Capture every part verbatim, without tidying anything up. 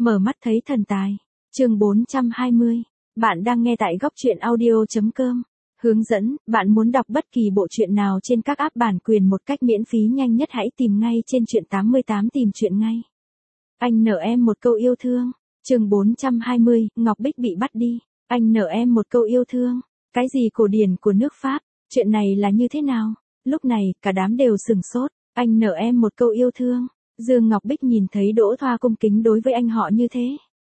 Mở mắt thấy thần tài. Chương bốn trăm hai mươi. Bạn đang nghe tại góc truyện audio chấm com. Hướng dẫn, bạn muốn đọc bất kỳ bộ truyện nào trên các app bản quyền một cách miễn phí nhanh nhất hãy tìm ngay trên truyện tám mươi tám tìm truyện ngay. Anh nợ em một câu yêu thương. Chương bốn trăm hai mươi, Ngọc Bích bị bắt đi. Anh nợ em một câu yêu thương. Cái gì cổ điển của nước Pháp? Chuyện này là như thế nào? Lúc này, cả đám đều sừng sốt. Anh nợ em một câu yêu thương. Dương Ngọc Bích nhìn thấy Đỗ Thoa cung kính đối với anh họ như thế.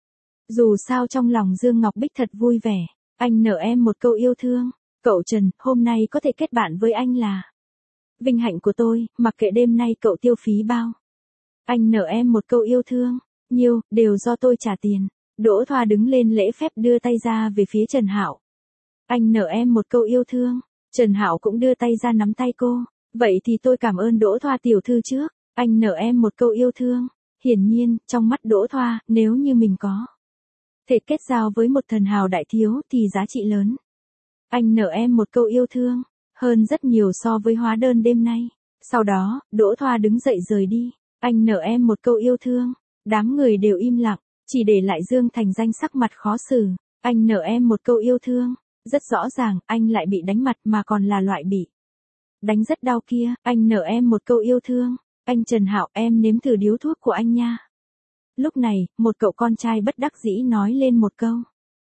Dù sao trong lòng Dương Ngọc Bích thật vui vẻ. Anh nợ em một câu yêu thương. Cậu Trần, hôm nay có thể kết bạn với anh là vinh hạnh của tôi, mặc kệ đêm nay cậu tiêu phí bao. Anh nợ em một câu yêu thương. Nhiêu, đều do tôi trả tiền. Đỗ Thoa đứng lên lễ phép đưa tay ra về phía Trần Hạo. Anh nợ em một câu yêu thương. Trần Hạo cũng đưa tay ra nắm tay cô. Vậy thì tôi cảm ơn Đỗ Thoa tiểu thư trước. Anh nợ em một câu yêu thương. Hiển nhiên, trong mắt Đỗ Thoa, nếu như mình có thể kết giao với một thần hào đại thiếu thì giá trị lớn. Anh nợ em một câu yêu thương. Hơn rất nhiều so với hóa đơn đêm nay. Sau đó, Đỗ Thoa đứng dậy rời đi. Anh nợ em một câu yêu thương. Đám người đều im lặng, chỉ để lại Dương Thành Danh sắc mặt khó xử. Anh nợ em một câu yêu thương. Rất rõ ràng, anh lại bị đánh mặt mà còn là loại bị đánh rất đau kia. Anh nợ em một câu yêu thương. Anh Trần Hạo, em nếm thử điếu thuốc của anh nha. Lúc này, một cậu con trai bất đắc dĩ nói lên một câu.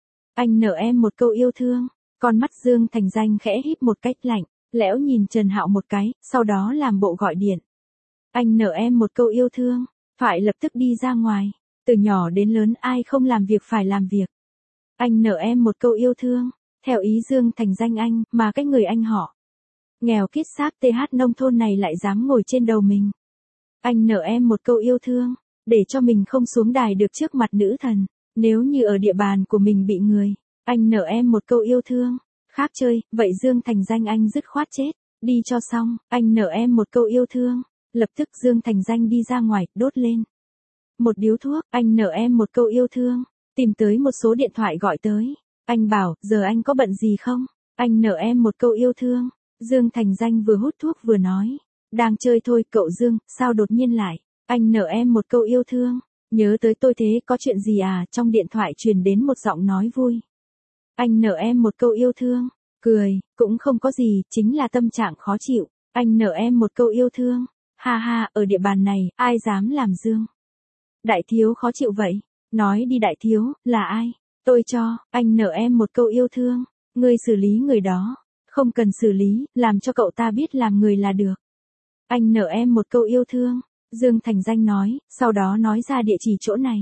Anh nợ em một câu yêu thương. Con mắt Dương Thành Danh khẽ híp một cách lạnh, lẽo nhìn Trần Hạo một cái, sau đó làm bộ gọi điện. Anh nợ em một câu yêu thương. Phải lập tức đi ra ngoài. Từ nhỏ đến lớn ai không làm việc phải làm việc. Anh nợ em một câu yêu thương. Theo ý Dương Thành Danh anh, mà cái người anh họ nghèo kiết xác tê hát nông thôn này lại dám ngồi trên đầu mình. Anh nợ em một câu yêu thương. Để cho mình không xuống đài được trước mặt nữ thần. Nếu như ở địa bàn của mình bị người. Anh nợ em một câu yêu thương. Khác chơi, vậy Dương Thành Danh anh dứt khoát chết. Đi cho xong, anh nợ em một câu yêu thương. Lập tức Dương Thành Danh đi ra ngoài, đốt lên một điếu thuốc. Anh nợ em một câu yêu thương. Tìm tới một số điện thoại gọi tới. Anh bảo, giờ anh có bận gì không? Anh nợ em một câu yêu thương. Dương Thành Danh vừa hút thuốc vừa nói. Đang chơi thôi cậu Dương, sao đột nhiên lại? Anh nợ em một câu yêu thương. Nhớ tới tôi thế, có chuyện gì à? Trong điện thoại truyền đến một giọng nói vui. Anh nợ em một câu yêu thương. Cười, cũng không có gì, chính là tâm trạng khó chịu. Anh nợ em một câu yêu thương. Ha ha, ở địa bàn này, ai dám làm Dương đại thiếu khó chịu vậy? Nói đi đại thiếu, là ai? Tôi cho, anh nợ em một câu yêu thương. Ngươi xử lý người đó. Không cần xử lý, làm cho cậu ta biết làm người là được. Anh nợ em một câu yêu thương. Dương Thành Danh nói, sau đó nói ra địa chỉ chỗ này.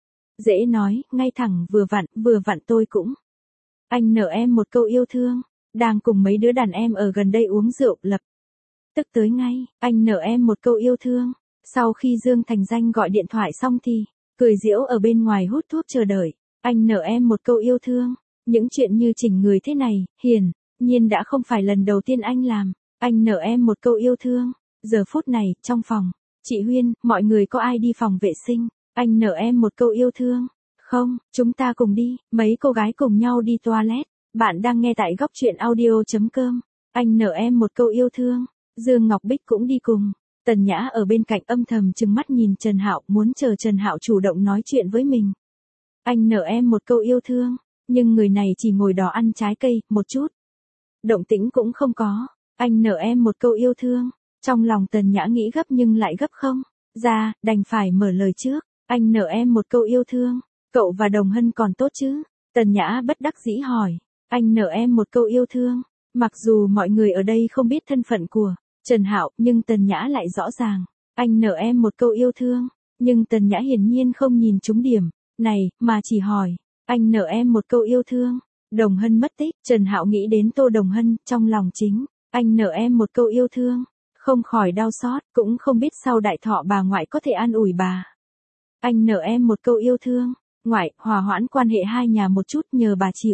Dễ nói, ngay thẳng, vừa vặn, vừa vặn tôi cũng. Anh nợ em một câu yêu thương. Đang cùng mấy đứa đàn em ở gần đây uống rượu, lập tức tới ngay. Anh nợ em một câu yêu thương. Sau khi Dương Thành Danh gọi điện thoại xong thì cười giễu ở bên ngoài hút thuốc chờ đợi. Anh nợ em một câu yêu thương. Những chuyện như chỉnh người thế này, hiển nhiên đã không phải lần đầu tiên anh làm. Anh nợ em một câu yêu thương. Giờ phút này, trong phòng, chị Huyên, mọi người có ai đi phòng vệ sinh? Anh nợ em một câu yêu thương. Không, chúng ta cùng đi. Mấy cô gái cùng nhau đi toilet. Bạn đang nghe tại góc truyện audio chấm com. Anh nợ em một câu yêu thương. Dương Ngọc Bích cũng đi cùng. Tần Nhã ở bên cạnh âm thầm trừng mắt nhìn Trần Hạo, muốn chờ Trần Hạo chủ động nói chuyện với mình. Anh nợ em một câu yêu thương. Nhưng người này chỉ ngồi đó ăn trái cây, một chút động tĩnh cũng không có. Anh nợ em một câu yêu thương. Trong lòng Tần Nhã nghĩ gấp nhưng lại gấp không ra, đành phải mở lời trước. Anh nợ em một câu yêu thương. Cậu và Đồng Hân còn tốt chứ? Tần Nhã bất đắc dĩ hỏi. Anh nợ em một câu yêu thương. Mặc dù mọi người ở đây không biết thân phận của Trần Hạo, nhưng Tần Nhã lại rõ ràng. Anh nợ em một câu yêu thương. Nhưng Tần Nhã hiển nhiên không nhìn trúng điểm này, mà chỉ hỏi. Anh nợ em một câu yêu thương. Đồng Hân mất tích. Trần Hạo nghĩ đến Tô Đồng Hân, trong lòng chính. Anh nợ em một câu yêu thương. Không khỏi đau xót, cũng không biết sau đại thọ bà ngoại có thể an ủi bà. Anh nợ em một câu yêu thương. Ngoại, hòa hoãn quan hệ hai nhà một chút nhờ bà chịu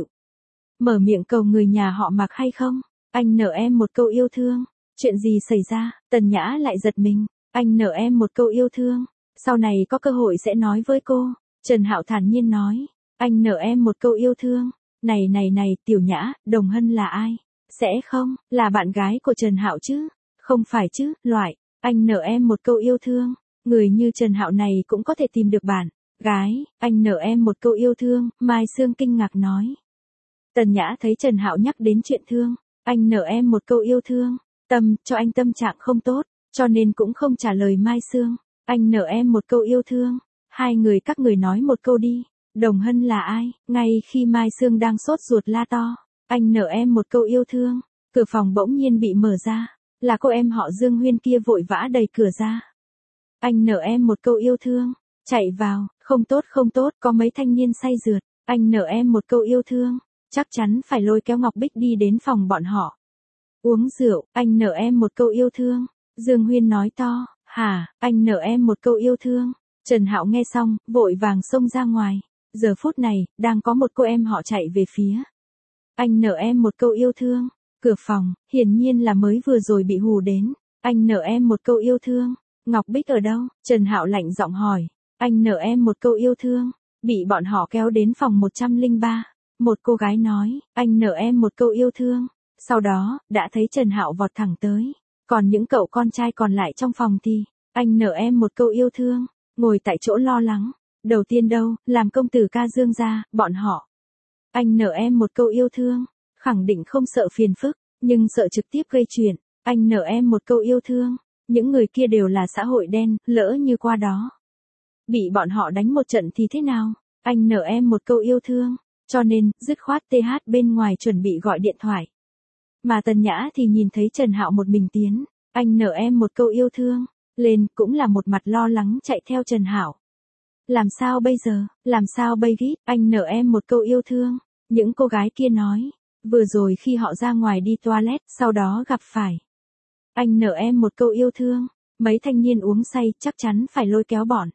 mở miệng cầu người nhà họ Mặc hay không? Anh nợ em một câu yêu thương. Chuyện gì xảy ra? Tần Nhã lại giật mình. Anh nợ em một câu yêu thương. Sau này có cơ hội sẽ nói với cô. Trần Hạo thản nhiên nói. Anh nợ em một câu yêu thương. Này này này, Tiểu Nhã, Đồng Hân là ai? Sẽ không, là bạn gái của Trần Hạo chứ? Không phải chứ, loại. Anh nợ em một câu yêu thương. Người như Trần Hạo này cũng có thể tìm được bạn Gái, anh nợ em một câu yêu thương, Mai Sương kinh ngạc nói. Tần Nhã thấy Trần Hạo nhắc đến chuyện thương, anh nợ em một câu yêu thương, Tâm, cho anh tâm trạng không tốt, cho nên cũng không trả lời Mai Sương. Anh nợ em một câu yêu thương, hai người các người nói một câu đi. Đồng Hân là ai? Ngay khi Mai Sương đang sốt ruột la to, anh nợ em một câu yêu thương, cửa phòng bỗng nhiên bị mở ra, là cô em họ Dương Huyên kia vội vã đẩy cửa ra. Anh nợ em một câu yêu thương, chạy vào, không tốt không tốt, có mấy thanh niên say rượt, anh nợ em một câu yêu thương, chắc chắn phải lôi kéo Ngọc Bích đi đến phòng bọn họ. Uống rượu, anh nợ em một câu yêu thương, Dương Huyên nói to, hả, anh nợ em một câu yêu thương. Trần Hạo nghe xong, vội vàng xông ra ngoài, giờ phút này, đang có một cô em họ chạy về phía. Anh nợ em một câu yêu thương, cửa phòng, hiển nhiên là mới vừa rồi bị hù đến, anh nợ em một câu yêu thương, Ngọc Bích ở đâu? Trần Hạo lạnh giọng hỏi, anh nợ em một câu yêu thương, bị bọn họ kéo đến phòng một trăm lẻ ba, một cô gái nói, anh nợ em một câu yêu thương, sau đó, đã thấy Trần Hạo vọt thẳng tới, còn những cậu con trai còn lại trong phòng thì, anh nợ em một câu yêu thương, ngồi tại chỗ lo lắng, đầu tiên đâu, làm công tử ca Dương gia, bọn họ. Anh nợ em một câu yêu thương, khẳng định không sợ phiền phức, nhưng sợ trực tiếp gây chuyện, anh nợ em một câu yêu thương, những người kia đều là xã hội đen, lỡ như qua đó. Bị bọn họ đánh một trận thì thế nào, anh nợ em một câu yêu thương, cho nên, dứt khoát tê hát bên ngoài chuẩn bị gọi điện thoại. Mà Tần Nhã thì nhìn thấy Trần Hạo một mình tiến, anh nợ em một câu yêu thương, lên cũng là một mặt lo lắng chạy theo Trần Hạo. Làm sao bây giờ, làm sao bây gít, anh nợ em một câu yêu thương, những cô gái kia nói, vừa rồi khi họ ra ngoài đi toilet, sau đó gặp phải. Anh nợ em một câu yêu thương, mấy thanh niên uống say chắc chắn phải lôi kéo bọn.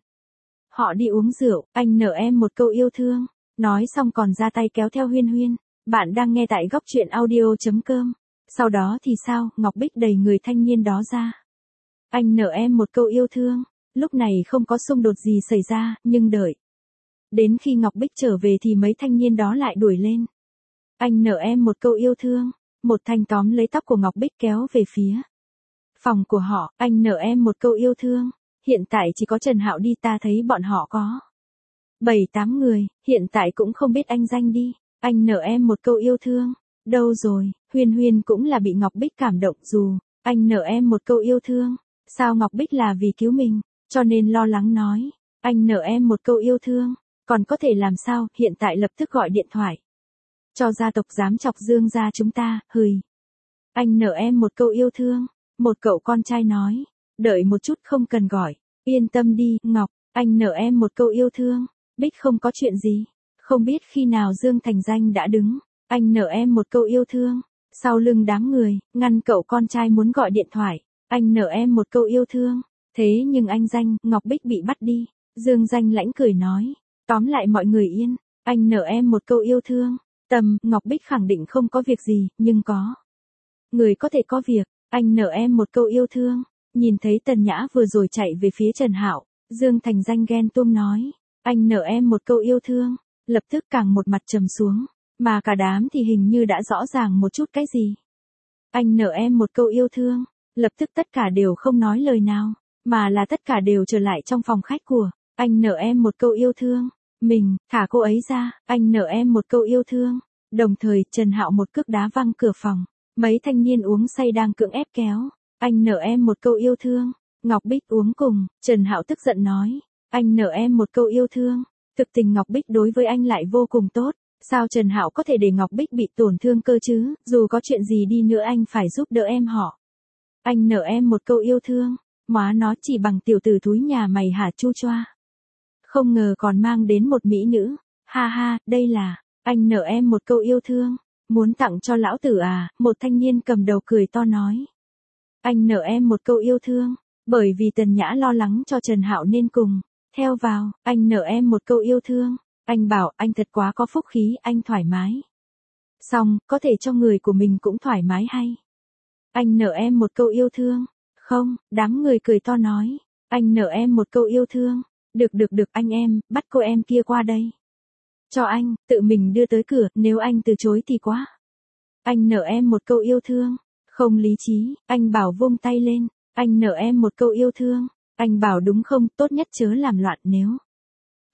Họ đi uống rượu, anh nợ em một câu yêu thương, nói xong còn ra tay kéo theo Huyên Huyên. Bạn đang nghe tại góc truyện audio.com. Sau đó thì sao, Ngọc Bích đẩy người thanh niên đó ra. Anh nợ em một câu yêu thương, lúc này không có xung đột gì xảy ra, nhưng đợi. Đến khi Ngọc Bích trở về thì mấy thanh niên đó lại đuổi lên. Anh nợ em một câu yêu thương, một thanh tóm lấy tóc của Ngọc Bích kéo về phía phòng của họ, anh nợ em một câu yêu thương, hiện tại chỉ có Trần Hạo đi, ta thấy bọn họ có bảy tám người, hiện tại cũng không biết anh danh đi, anh nợ em một câu yêu thương, đâu rồi, Huyên Huyên cũng là bị Ngọc Bích cảm động dù, anh nợ em một câu yêu thương, sao Ngọc Bích là vì cứu mình, cho nên lo lắng nói, anh nợ em một câu yêu thương, còn có thể làm sao, hiện tại lập tức gọi điện thoại. Cho gia tộc dám chọc Dương gia chúng ta, hừi. Anh nợ em một câu yêu thương, một cậu con trai nói, đợi một chút không cần gọi, yên tâm đi, Ngọc, anh nợ em một câu yêu thương, Bích không có chuyện gì, không biết khi nào Dương Thành Danh đã đứng, anh nợ em một câu yêu thương, sau lưng đám người, ngăn cậu con trai muốn gọi điện thoại, anh nợ em một câu yêu thương, thế nhưng anh Danh, Ngọc Bích bị bắt đi, Dương Danh lãnh cười nói, tóm lại mọi người yên, anh nợ em một câu yêu thương, Tâm, Ngọc Bích khẳng định không có việc gì, nhưng có người có thể có việc, anh nợ em một câu yêu thương, nhìn thấy Tần Nhã vừa rồi chạy về phía Trần Hạo, Dương Thành Danh ghen tuông nói, anh nợ em một câu yêu thương, lập tức càng một mặt trầm xuống, mà cả đám thì hình như đã rõ ràng một chút cái gì. Anh nợ em một câu yêu thương, lập tức tất cả đều không nói lời nào, mà là tất cả đều trở lại trong phòng khách của, anh nợ em một câu yêu thương, mình, thả cô ấy ra, anh nợ em một câu yêu thương, đồng thời Trần Hạo một cước đá văng cửa phòng, mấy thanh niên uống say đang cưỡng ép kéo, anh nợ em một câu yêu thương, Ngọc Bích uống cùng, Trần Hạo tức giận nói, anh nợ em một câu yêu thương, thực tình Ngọc Bích đối với anh lại vô cùng tốt, sao Trần Hạo có thể để Ngọc Bích bị tổn thương cơ chứ, dù có chuyện gì đi nữa anh phải giúp đỡ em họ. Anh nợ em một câu yêu thương, má nó chỉ bằng tiểu tử thúi nhà mày hả chu choa. Không ngờ còn mang đến một mỹ nữ, ha ha, đây là, anh nợ em một câu yêu thương, muốn tặng cho lão tử à, một thanh niên cầm đầu cười to nói. Anh nợ em một câu yêu thương, bởi vì Tần Nhã lo lắng cho Trần Hạo nên cùng, theo vào, anh nợ em một câu yêu thương, anh bảo anh thật quá có phúc khí, anh thoải mái. Xong, có thể cho người của mình cũng thoải mái hay. Anh nợ em một câu yêu thương, không, đám người cười to nói, anh nợ em một câu yêu thương, được được được anh em, bắt cô em kia qua đây. Cho anh, tự mình đưa tới cửa, nếu anh từ chối thì quá. Anh nợ em một câu yêu thương, không lý trí, anh bảo vung tay lên, anh nợ em một câu yêu thương, anh bảo đúng không, tốt nhất chớ làm loạn nếu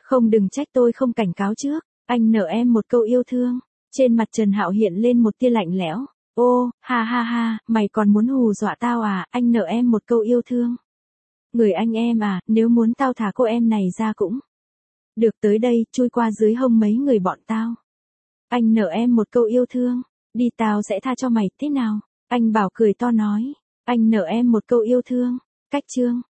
Không đừng trách tôi không cảnh cáo trước, anh nợ em một câu yêu thương. Trên mặt Trần Hạo hiện lên một tia lạnh lẽo. Ô, ha ha ha, mày còn muốn hù dọa tao à, anh nợ em một câu yêu thương. Người anh em à, nếu muốn tao thả cô em này ra cũng được, tới đây, chui qua dưới hông mấy người bọn tao. Anh nợ em một câu yêu thương, đi tao sẽ tha cho mày, thế nào? Anh Bảo cười to nói, anh nợ em một câu yêu thương, cách chương.